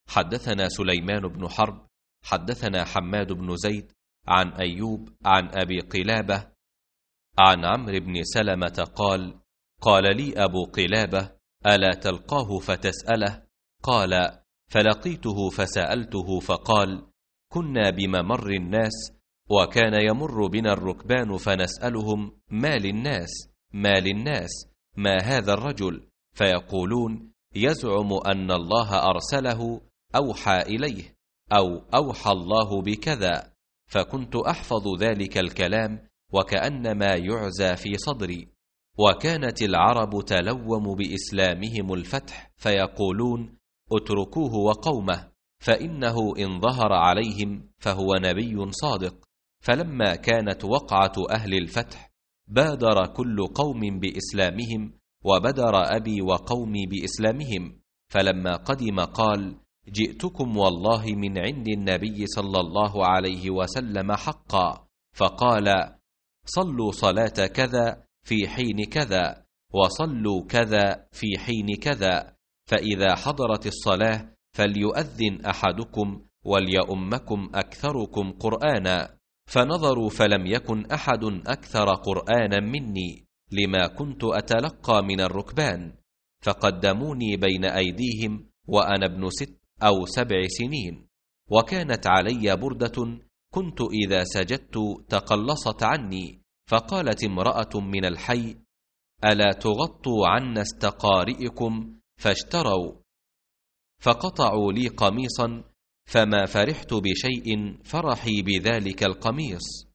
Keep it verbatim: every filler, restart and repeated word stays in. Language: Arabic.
حدثنا سليمان بن حرب حدثنا حماد بن زيد عن أيوب عن أبي قلابة عن عمرو بن سلمة قال: قال لي أبو قلابة: ألا تلقاه فتسأله؟ قال: فلقيته فسألته فقال: كنا بممر الناس وكان يمر بنا الركبان فنسألهم: ما للناس ما للناس ما هذا الرجل؟ فيقولون: يزعم أن الله أرسله، أوحى إليه، أو أوحى الله بكذا. فكنت أحفظ ذلك الكلام وكأنما يعزى في صدري. وكانت العرب تلوم بإسلامهم الفتح فيقولون: اتركوه وقومه، فإنه إن ظهر عليهم فهو نبي صادق. فلما كانت وقعة أهل الفتح بادر كل قوم بإسلامهم، وبدر أبي وقومي بإسلامهم. فلما قدم قال: جئتكم والله من عند النبي صلى الله عليه وسلم حقا. فقال: صلوا صلاة كذا في حين كذا، وصلوا كذا في حين كذا، فإذا حضرت الصلاة فليؤذن أحدكم وليؤمكم أكثركم قرآنا. فنظروا فلم يكن أحد أكثر قرآنا مني، لما كنت أتلقى من الركبان. فقدموني بين أيديهم وأنا ابن ست أو سبع سنين، وكانت علي بردة كنت إذا سجدت تقلصت عني. فقالت امرأة من الحي: ألا تغطوا عنا استقارئكم؟ فاشتروا، فقطعوا لي قميصا، فما فرحت بشيء فرحي بذلك القميص.